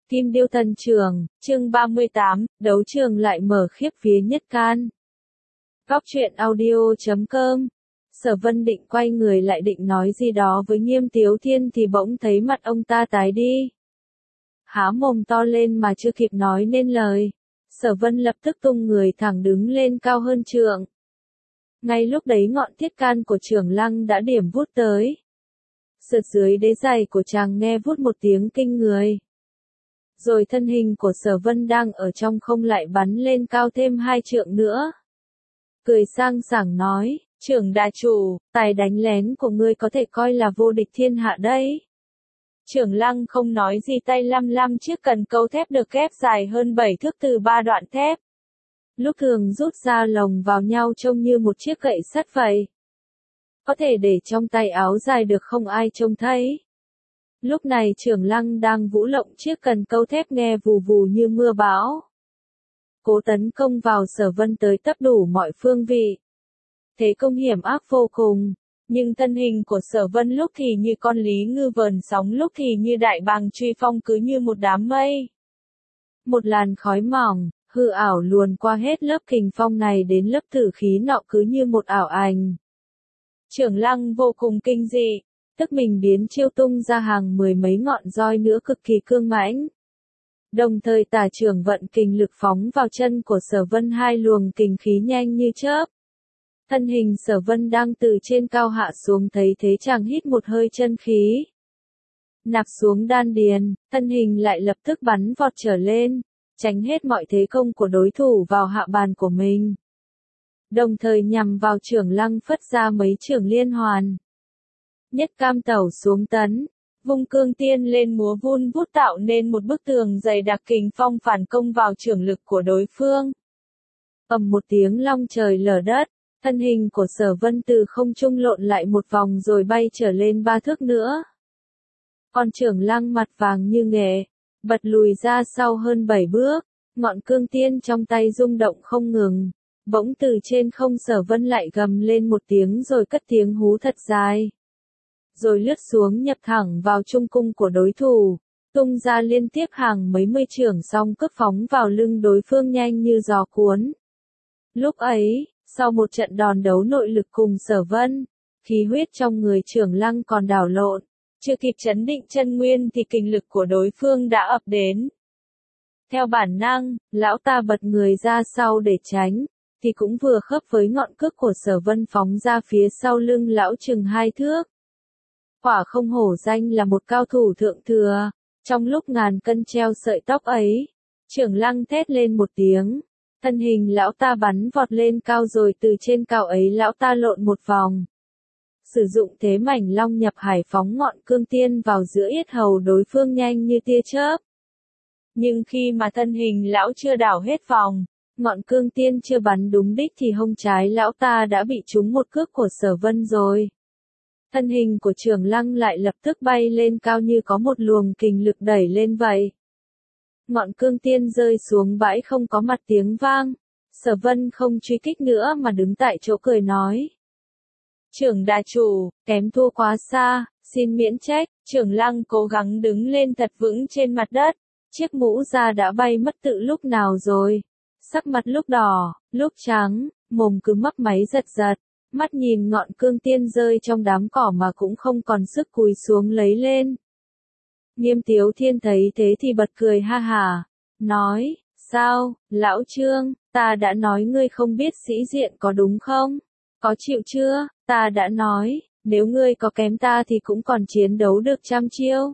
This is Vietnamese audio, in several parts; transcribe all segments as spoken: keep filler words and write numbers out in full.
Kim Điêu Thần Trường, chương ba mươi tám, đấu trường lại mở khiếp vía nhất can. Góc truyện audio chấm com. Sở Vân định quay người lại định nói gì đó với Nghiêm Tiếu Thiên thì bỗng thấy mặt ông ta tái đi. Há mồm to lên mà chưa kịp nói nên lời. Sở Vân lập tức tung người thẳng đứng lên cao hơn trượng. Ngay lúc đấy ngọn thiết can của Trưởng Lăng đã điểm vút tới. Sượt dưới đế giày của chàng nghe vút một tiếng kinh người. Rồi thân hình của Sở Vân đang ở trong không lại bắn lên cao thêm hai trượng nữa. Cười sang sảng nói, Trưởng đại chủ, tài đánh lén của ngươi có thể coi là vô địch thiên hạ đấy. Trưởng Lăng không nói gì tay lăm lăm chiếc cần câu thép được ghép dài hơn bảy thước từ ba đoạn thép. Lúc thường rút ra lồng vào nhau trông như một chiếc gậy sắt vậy. Có thể để trong tay áo dài được không ai trông thấy. Lúc này Trưởng Lăng đang vũ lộng chiếc cần câu thép nghe vù vù như mưa bão. Cố tấn công vào Sở Vân tới tấp đủ mọi phương vị. Thế công hiểm ác vô cùng, nhưng thân hình của Sở Vân lúc thì như con lý ngư vờn sóng lúc thì như đại bàng truy phong cứ như một đám mây. Một làn khói mỏng, hư ảo luồn qua hết lớp kình phong này đến lớp tử khí nọ cứ như một ảo ảnh. Trưởng Lăng vô cùng kinh dị. Tức mình biến chiêu tung ra hàng mười mấy ngọn roi nữa cực kỳ cương mãnh. Đồng thời tả trưởng vận kình lực phóng vào chân của Sở Vân hai luồng kình khí nhanh như chớp. Thân hình Sở Vân đang từ trên cao hạ xuống thấy thế chàng hít một hơi chân khí. Nạp xuống đan điền, thân hình lại lập tức bắn vọt trở lên, tránh hết mọi thế công của đối thủ vào hạ bàn của mình. Đồng thời nhằm vào Trưởng Lăng phất ra mấy chưởng liên hoàn. Nhất cam tẩu xuống tấn, vung cương tiên lên múa vun vút tạo nên một bức tường dày đặc kình phong phản công vào chưởng lực của đối phương. Ầm một tiếng long trời lở đất, thân hình của Sở Vân từ không trung lộn lại một vòng rồi bay trở lên ba thước nữa. Còn Trưởng Lăng mặt vàng như nghệ, bật lùi ra sau hơn bảy bước, ngọn cương tiên trong tay rung động không ngừng. Bỗng từ trên không Sở Vân lại gầm lên một tiếng rồi cất tiếng hú thật dài. Rồi lướt xuống nhập thẳng vào trung cung của đối thủ, tung ra liên tiếp hàng mấy mươi chưởng xong cướp phóng vào lưng đối phương nhanh như gió cuốn. Lúc ấy, sau một trận đòn đấu nội lực cùng Sở Vân, khí huyết trong người Trưởng Lăng còn đảo lộn, chưa kịp chấn định chân nguyên thì kình lực của đối phương đã ập đến. Theo bản năng, lão ta bật người ra sau để tránh, thì cũng vừa khớp với ngọn cước của Sở Vân phóng ra phía sau lưng lão chừng hai thước. Quả không hổ danh là một cao thủ thượng thừa, trong lúc ngàn cân treo sợi tóc ấy, Trưởng Lăng thét lên một tiếng, thân hình lão ta bắn vọt lên cao rồi từ trên cao ấy lão ta lộn một vòng. Sử dụng thế mảnh long nhập hải phóng ngọn cương tiên vào giữa yết hầu đối phương nhanh như tia chớp. Nhưng khi mà thân hình lão chưa đảo hết vòng, ngọn cương tiên chưa bắn đúng đích thì hông trái lão ta đã bị trúng một cước của Sở Vân rồi. Thân hình của Trưởng Lăng lại lập tức bay lên cao như có một luồng kình lực đẩy lên vậy. Ngọn cương tiên rơi xuống bãi không có mặt tiếng vang. Sở Vân không truy kích nữa mà đứng tại chỗ cười nói. Trưởng đại chủ, kém thua quá xa, xin miễn trách. Trưởng Lăng cố gắng đứng lên thật vững trên mặt đất. Chiếc mũ da đã bay mất tự lúc nào rồi. Sắc mặt lúc đỏ, lúc trắng, mồm cứ mấp máy giật giật. Mắt nhìn ngọn cương tiên rơi trong đám cỏ mà cũng không còn sức cúi xuống lấy lên. Nghiêm Tiếu Thiên thấy thế thì bật cười ha hả, nói, sao, lão Trương, ta đã nói ngươi không biết sĩ diện có đúng không? Có chịu chưa? Ta đã nói, nếu ngươi có kém ta thì cũng còn chiến đấu được trăm chiêu.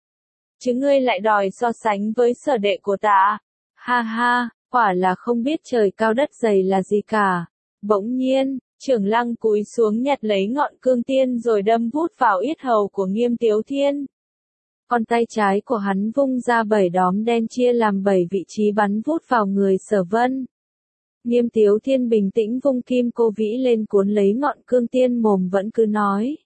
Chứ ngươi lại đòi so sánh với sở đệ của ta. Ha ha, quả là không biết trời cao đất dày là gì cả. Bỗng nhiên, Trưởng Lăng cúi xuống nhặt lấy ngọn cương tiên rồi đâm vút vào yết hầu của Nghiêm Tiếu Thiên. Con tay trái của hắn vung ra bảy đóm đen chia làm bảy vị trí bắn vút vào người Sở Vân. Nghiêm Tiếu Thiên bình tĩnh vung kim cô vĩ lên cuốn lấy ngọn cương tiên mồm vẫn cứ nói.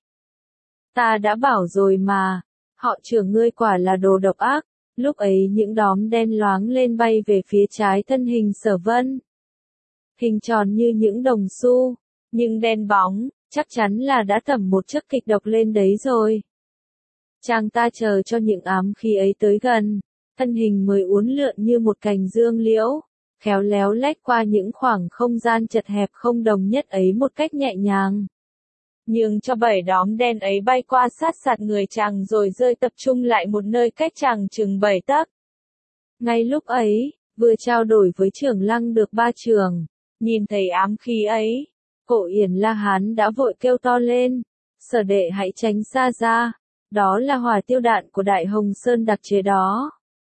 Ta đã bảo rồi mà, họ Trưởng ngươi quả là đồ độc ác. Lúc ấy những đóm đen loáng lên bay về phía trái thân hình Sở Vân. Hình tròn như những đồng xu. Nhưng đen bóng, chắc chắn là đã tẩm một chất kịch độc lên đấy rồi. Chàng ta chờ cho những ám khí ấy tới gần, thân hình mới uốn lượn như một cành dương liễu, khéo léo lách qua những khoảng không gian chật hẹp không đồng nhất ấy một cách nhẹ nhàng. Nhưng cho bảy đóm đen ấy bay qua sát sạt người chàng rồi rơi tập trung lại một nơi cách chàng chừng bảy tấc. Ngay lúc ấy, vừa trao đổi với trưởng lăng được ba trường, nhìn thấy ám khí ấy, Cổ Yển La Hán đã vội kêu to lên, Sở đệ hãy tránh xa ra, đó là hỏa tiêu đạn của Đại Hồng Sơn đặc chế đó.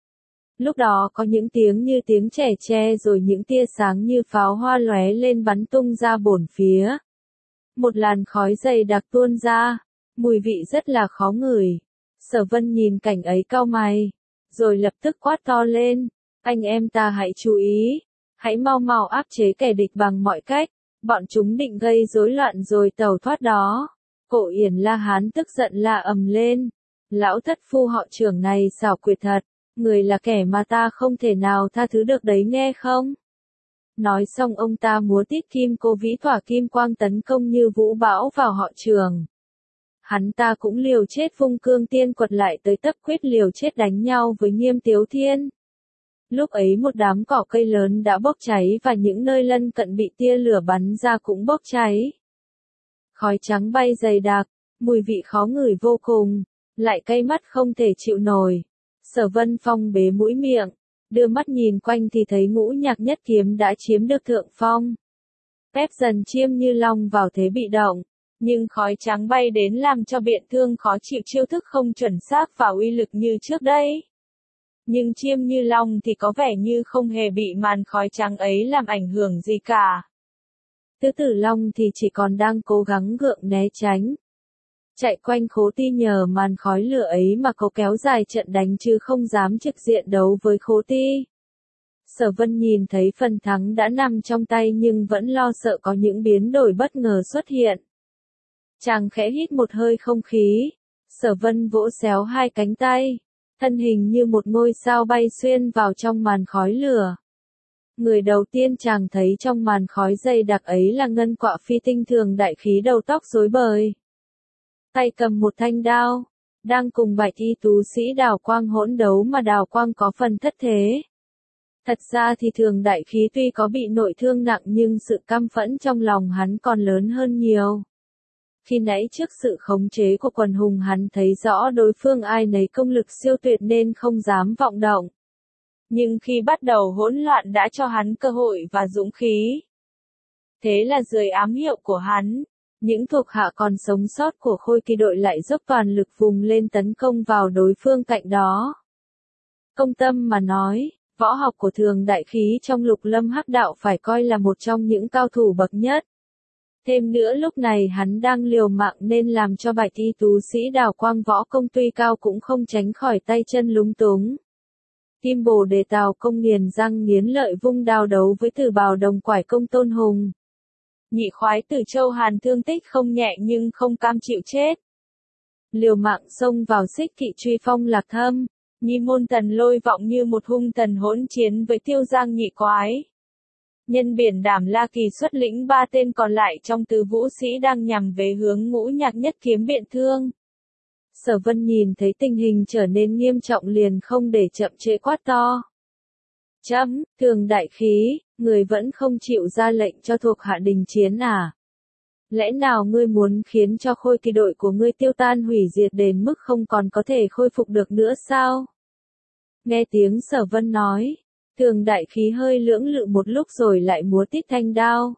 Lúc đó có những tiếng như tiếng trẻ tre rồi những tia sáng như pháo hoa lóe lên bắn tung ra bổn phía. Một làn khói dày đặc tuôn ra, mùi vị rất là khó ngửi. Sở Vân nhìn cảnh ấy cau mày, rồi lập tức quát to lên, anh em ta hãy chú ý, hãy mau mau áp chế kẻ địch bằng mọi cách, bọn chúng định gây rối loạn rồi tẩu thoát đó. Cổ Yển La Hán tức giận la ầm lên, lão thất phu họ trưởng này xảo quyệt thật, người là kẻ mà ta không thể nào tha thứ được đấy nghe không? Nói xong ông ta múa tít kim cô vĩ tỏa kim quang tấn công như vũ bão vào họ Trường. Hắn ta cũng liều chết vung cương tiên quật lại tới tấp quyết liều chết đánh nhau với Nghiêm Tiếu Thiên. Lúc ấy một đám cỏ cây lớn đã bốc cháy và những nơi lân cận bị tia lửa bắn ra cũng bốc cháy. Khói trắng bay dày đặc, mùi vị khó ngửi vô cùng, lại cay mắt không thể chịu nổi. Sở Vân Phong bế mũi miệng, đưa mắt nhìn quanh thì thấy Ngũ Nhạc Nhất Kiếm đã chiếm được thượng phong. Ép dần Chiêm Như Long vào thế bị động, nhưng khói trắng bay đến làm cho Biện Thương khó chịu chiêu thức không chuẩn xác và uy lực như trước đây. Nhưng Chiêm Như Long thì có vẻ như không hề bị màn khói trắng ấy làm ảnh hưởng gì cả. Tứ Tử Long thì chỉ còn đang cố gắng gượng né tránh. Chạy quanh Khố Ti nhờ màn khói lửa ấy mà cậu kéo dài trận đánh chứ không dám trực diện đấu với Khố Ti. Sở Vân nhìn thấy phần thắng đã nằm trong tay nhưng vẫn lo sợ có những biến đổi bất ngờ xuất hiện. Chàng khẽ hít một hơi không khí. Sở Vân vỗ xéo hai cánh tay. Thân hình như một ngôi sao bay xuyên vào trong màn khói lửa. Người đầu tiên chàng thấy trong màn khói dày đặc ấy là Ngân Quạ Phi tinh thường đại khí đầu tóc rối bời. Tay cầm một thanh đao, đang cùng Bạch Y tú sĩ Đào Quang hỗn đấu mà Đào Quang có phần thất thế. Thật ra thì thường đại khí tuy có bị nội thương nặng nhưng sự căm phẫn trong lòng hắn còn lớn hơn nhiều. Khi nãy trước sự khống chế của quần hùng hắn thấy rõ đối phương ai nấy công lực siêu tuyệt nên không dám vọng động. Nhưng khi bắt đầu hỗn loạn đã cho hắn cơ hội và dũng khí. Thế là dưới ám hiệu của hắn, những thuộc hạ còn sống sót của Khôi Kỳ đội lại dốc toàn lực vùng lên tấn công vào đối phương cạnh đó. Công tâm mà nói, võ học của thường đại khí trong Lục Lâm Hắc Đạo phải coi là một trong những cao thủ bậc nhất. Thêm nữa lúc này hắn đang liều mạng nên làm cho Bạch Y tú sĩ Đào Quang võ công tuy cao cũng không tránh khỏi tay chân lúng túng. Kim Bồ Đề Tào Công nghiền răng nghiến lợi vung đao đấu với Tử Bào Đồng Quải Công Tôn Hùng. Nhị khoái Tử Châu Hàn thương tích không nhẹ nhưng không cam chịu chết. Liều mạng xông vào Xích Kỵ truy phong Lạc Thâm, Nhi Môn Tần Lôi vọng như một hung thần hỗn chiến với Tiêu Giang nhị quái. Nhân Biển Đảm La Kỳ xuất lĩnh ba tên còn lại trong tứ vũ sĩ đang nhằm về hướng Ngũ Nhạc Nhất Kiếm Biện Thương. Sở Vân nhìn thấy tình hình trở nên nghiêm trọng liền không để chậm trễ quát to. Chấm, thường đại khí, người vẫn không chịu ra lệnh cho thuộc hạ đình chiến à? Lẽ nào ngươi muốn khiến cho Khôi Kỳ đội của ngươi tiêu tan hủy diệt đến mức không còn có thể khôi phục được nữa sao? Nghe tiếng Sở Vân nói, thường đại khí hơi lưỡng lự một lúc rồi lại múa tít thanh đao.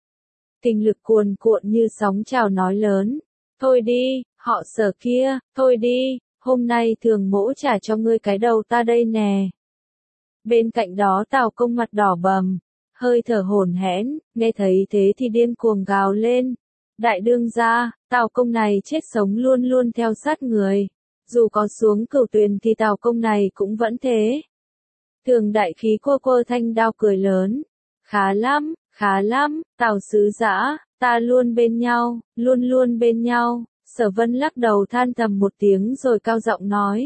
Kinh lực cuồn cuộn như sóng trào nói lớn. Thôi đi, họ Sở kia, thôi đi, hôm nay thường mỗ trả cho ngươi cái đầu ta đây nè. Bên cạnh đó Tào Công mặt đỏ bầm, hơi thở hổn hển, nghe thấy thế thì điên cuồng gào lên. Đại đương gia, Tào Công này chết sống luôn luôn theo sát người. Dù có xuống Cửu Tuyền thì Tào Công này cũng vẫn thế. Thường đại khí quơ quơ thanh đao cười lớn. Khá lắm, khá lắm, Tào sứ dã, ta luôn bên nhau, luôn luôn bên nhau. Sở Vân lắc đầu than thầm một tiếng rồi cao giọng nói.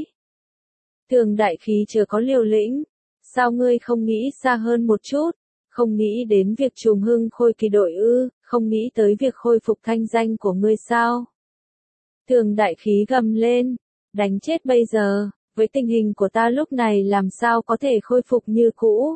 Thường đại khí chưa có liều lĩnh. Sao ngươi không nghĩ xa hơn một chút? Không nghĩ đến việc trùng hưng Khôi Kỳ đội ư, không nghĩ tới việc khôi phục thanh danh của ngươi sao? Thường đại khí gầm lên. Đánh chết bây giờ, với tình hình của ta lúc này làm sao có thể khôi phục như cũ.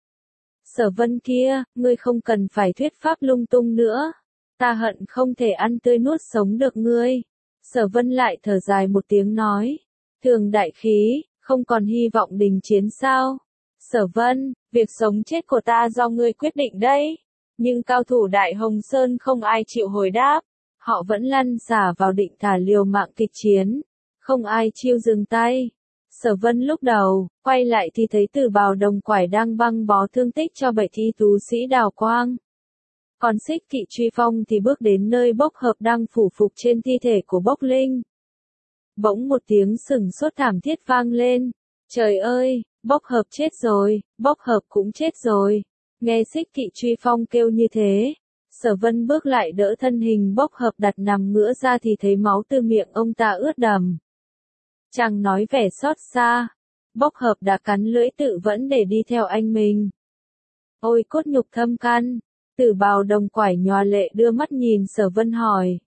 Sở Vân kia, ngươi không cần phải thuyết pháp lung tung nữa. Ta hận không thể ăn tươi nuốt sống được ngươi. Sở Vân lại thở dài một tiếng nói. Thường đại khí, không còn hy vọng đình chiến sao? Sở Vân, việc sống chết của ta do ngươi quyết định đấy. Nhưng cao thủ Đại Hồng Sơn không ai chịu hồi đáp. Họ vẫn lăn xả vào định thả liều mạng kịch chiến. Không ai chịu dừng tay. Sở Vân lúc đầu, quay lại thì thấy Tử Bào Đồng Quải đang băng bó thương tích cho bảy thi tú sĩ Đào Quang. Còn Xích Kỵ Truy Phong thì bước đến nơi Bốc Hợp đang phủ phục trên thi thể của Bốc Linh. Bỗng một tiếng sừng sốt thảm thiết vang lên. Trời ơi, Bốc Hợp chết rồi, Bốc Hợp cũng chết rồi. Nghe Xích Kỵ Truy Phong kêu như thế, Sở Vân bước lại đỡ thân hình Bốc Hợp đặt nằm ngửa ra thì thấy máu từ miệng ông ta ướt đầm. Chàng nói vẻ xót xa. Bốc Hợp đã cắn lưỡi tự vẫn để đi theo anh mình. Ôi cốt nhục thâm căn. Tử Bào Đồng Quải nhòa lệ đưa mắt nhìn Sở Vân hỏi.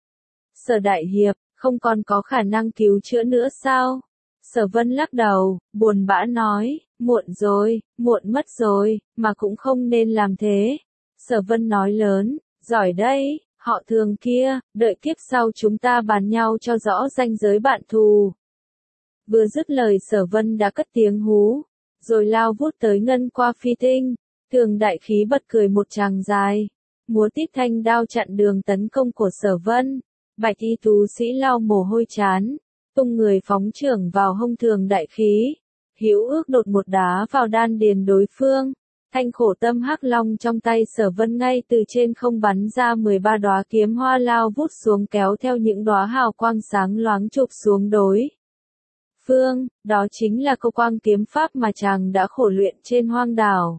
Sở đại hiệp, không còn có khả năng cứu chữa nữa sao? Sở Vân lắc đầu, buồn bã nói, muộn rồi, muộn mất rồi, mà cũng không nên làm thế. Sở Vân nói lớn, giỏi đấy, họ Thường kia, đợi kiếp sau chúng ta bàn nhau cho rõ ranh giới bạn thù. Vừa dứt lời Sở Vân đã cất tiếng hú, rồi lao vút tới ngân qua phi tinh. Thường đại khí bật cười một tràng dài, múa tít thanh đao chặn đường tấn công của Sở Vân. Bạch y tú sĩ lau mồ hôi chán, tung người phóng chưởng vào hông Thường đại khí. Hữu ước đột một đá vào đan điền đối phương. Thanh khổ tâm hắc long trong tay Sở Vân ngay từ trên không bắn ra mười ba đóa kiếm hoa lao vút xuống kéo theo những đóa hào quang sáng loáng chụp xuống đối phương. Đó chính là câu quang kiếm pháp mà chàng đã khổ luyện trên hoang đảo.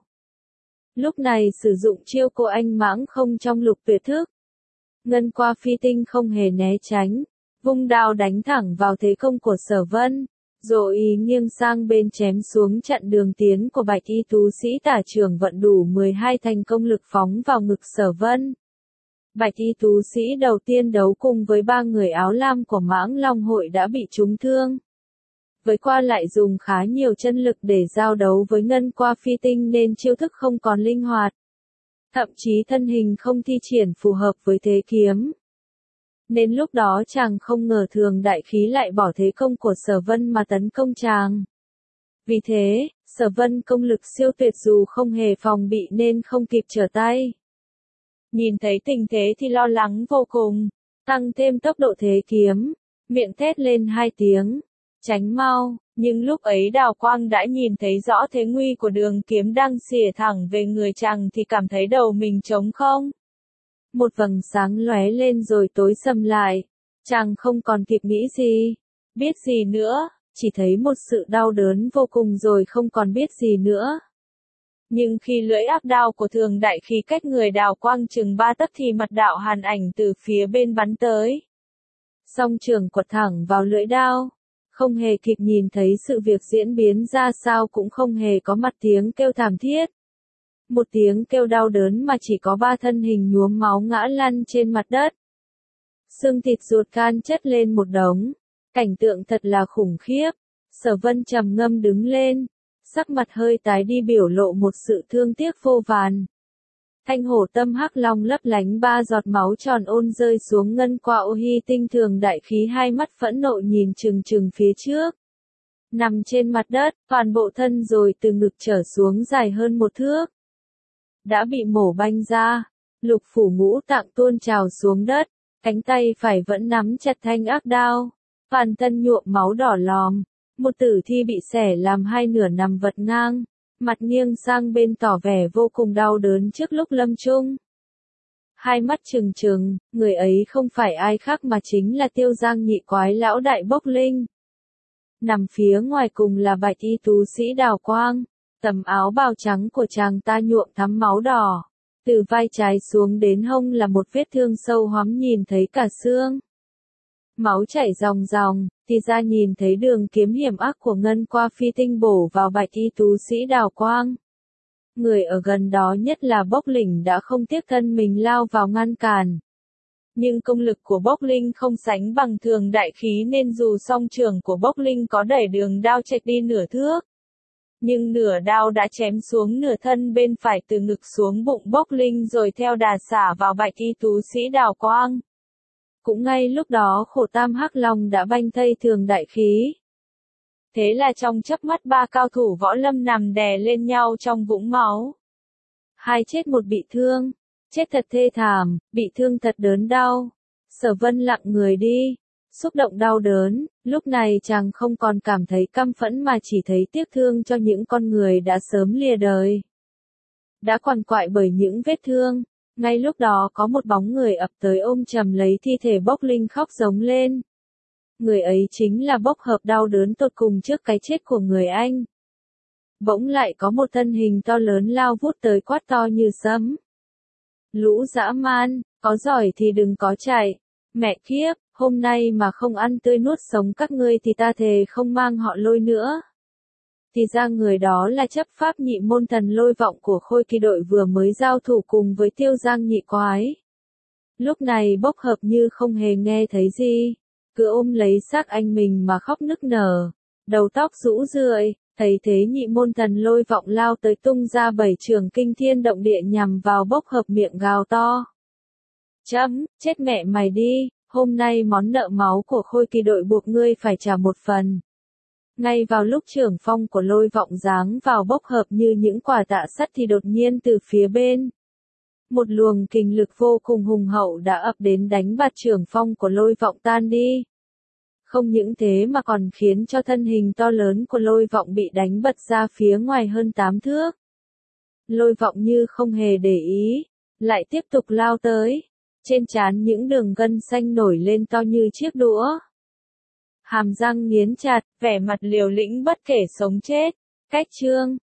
Lúc này sử dụng chiêu cô anh mãng không trong lục tuyệt thức. Ngân qua phi tinh không hề né tránh, vung đao đánh thẳng vào thế công của Sở Vân, rồi ý nghiêng sang bên chém xuống chặn đường tiến của bạch y tú sĩ tả trưởng vận đủ mười hai thành công lực phóng vào ngực Sở Vân. Bạch y tú sĩ đầu tiên đấu cùng với ba người áo lam của Mãng Long hội đã bị trúng thương. Với qua lại dùng khá nhiều chân lực để giao đấu với ngân qua phi tinh nên chiêu thức không còn linh hoạt. Thậm chí thân hình không thi triển phù hợp với thế kiếm. Nên lúc đó chàng không ngờ Thường đại khí lại bỏ thế công của Sở Vân mà tấn công chàng. Vì thế, Sở Vân công lực siêu tuyệt dù không hề phòng bị nên không kịp trở tay. Nhìn thấy tình thế thì lo lắng vô cùng, tăng thêm tốc độ thế kiếm, miệng thét lên hai tiếng. Tránh mau, nhưng lúc ấy Đào Quang đã nhìn thấy rõ thế nguy của đường kiếm đang xỉa thẳng về người chàng thì cảm thấy đầu mình trống không. Một vầng sáng lóe lên rồi tối sầm lại, chàng không còn kịp nghĩ gì, biết gì nữa, chỉ thấy một sự đau đớn vô cùng rồi không còn biết gì nữa. Nhưng khi lưỡi áp đao của Thường đại khí cách người Đào Quang chừng ba tấc thì mặt đạo hàn ảnh từ phía bên bắn tới. Song trường quật thẳng vào lưỡi đao. Không hề kịp nhìn thấy sự việc diễn biến ra sao cũng không hề có mặt tiếng kêu thảm thiết. Một tiếng kêu đau đớn mà chỉ có ba thân hình nhuốm máu ngã lăn trên mặt đất. Xương thịt ruột gan chất lên một đống. Cảnh tượng thật là khủng khiếp. Sở Vân trầm ngâm đứng lên. Sắc mặt hơi tái đi biểu lộ một sự thương tiếc vô vàn. Thanh hổ tâm hắc long lấp lánh ba giọt máu tròn ôn rơi xuống ngân qua ô hy tinh Thường đại khí hai mắt phẫn nộ nhìn chừng chừng phía trước. Nằm trên mặt đất, toàn bộ thân rồi từ ngực trở xuống dài hơn một thước. Đã bị mổ banh ra, lục phủ ngũ tạng tuôn trào xuống đất, cánh tay phải vẫn nắm chặt thanh ác đao. Toàn thân nhuộm máu đỏ lòm, một tử thi bị xẻ làm hai nửa nằm vật ngang. Mặt nghiêng sang bên tỏ vẻ vô cùng đau đớn trước lúc lâm chung. Hai mắt trừng trừng, người ấy không phải ai khác mà chính là Tiêu Giang nhị quái lão đại Bốc Linh. Nằm phía ngoài cùng là bạch y tú sĩ Đào Quang, tầm áo bào trắng của chàng ta nhuộm thắm máu đỏ. Từ vai trái xuống đến hông là một vết thương sâu hoắm nhìn thấy cả xương. Máu chảy ròng ròng, thì ra nhìn thấy đường kiếm hiểm ác của ngân qua phi tinh bổ vào bạch y tú sĩ Đào Quang. Người ở gần đó nhất là Bốc Lĩnh đã không tiếc thân mình lao vào ngăn cản. Nhưng công lực của Bốc Linh không sánh bằng Thường Đại Khí nên dù song trường của Bốc Linh có đẩy đường đao chệch đi nửa thước. Nhưng nửa đao đã chém xuống nửa thân bên phải từ ngực xuống bụng Bốc Linh rồi theo đà xả vào bạch y tú sĩ Đào Quang. Cũng ngay lúc đó khổ tam hắc long đã banh thây Thường Đại Khí. Thế là trong chớp mắt ba cao thủ võ lâm nằm đè lên nhau trong vũng máu. Hai chết một bị thương. Chết thật thê thảm, bị thương thật đớn đau. Sở Vân lặng người đi, xúc động đau đớn, lúc này chàng không còn cảm thấy căm phẫn mà chỉ thấy tiếc thương cho những con người đã sớm lìa đời. Đã quằn quại bởi những vết thương, ngay lúc đó có một bóng người ập tới ôm chầm lấy thi thể Bốc Linh khóc giống lên. Người ấy chính là Bốc Hợp đau đớn tột cùng trước cái chết của người anh. Bỗng lại có một thân hình to lớn lao vút tới quát to như sấm. Lũ dã man, có giỏi thì đừng có chạy. Mẹ kiếp, hôm nay mà không ăn tươi nuốt sống các ngươi thì ta thề không mang họ Lôi nữa. Thì ra người đó là chấp pháp nhị môn thần Lôi Vọng của Khôi Kỳ đội vừa mới giao thủ cùng với Tiêu Giang nhị quái. Lúc này Bốc Hợp như không hề nghe thấy gì, cứ ôm lấy xác anh mình mà khóc nức nở, đầu tóc rũ rượi. Thấy thế nhị môn thần Lôi Vọng lao tới tung ra bảy trường kinh thiên động địa nhằm vào Bốc Hợp miệng gào to. Chấm, chết mẹ mày đi, hôm nay món nợ máu của Khôi Kỳ đội buộc ngươi phải trả một phần. Ngay vào lúc trưởng phong của Lôi Vọng giáng vào Bốc Hợp như những quả tạ sắt thì đột nhiên từ phía bên. Một luồng kình lực vô cùng hùng hậu đã ập đến đánh bạt trưởng phong của Lôi Vọng tan đi. Không những thế mà còn khiến cho thân hình to lớn của Lôi Vọng bị đánh bật ra phía ngoài hơn tám thước. Lôi Vọng như không hề để ý, lại tiếp tục lao tới. Trên trán những đường gân xanh nổi lên to như chiếc đũa. Hàm răng nghiến chặt, vẻ mặt liều lĩnh bất kể sống chết. Cách chương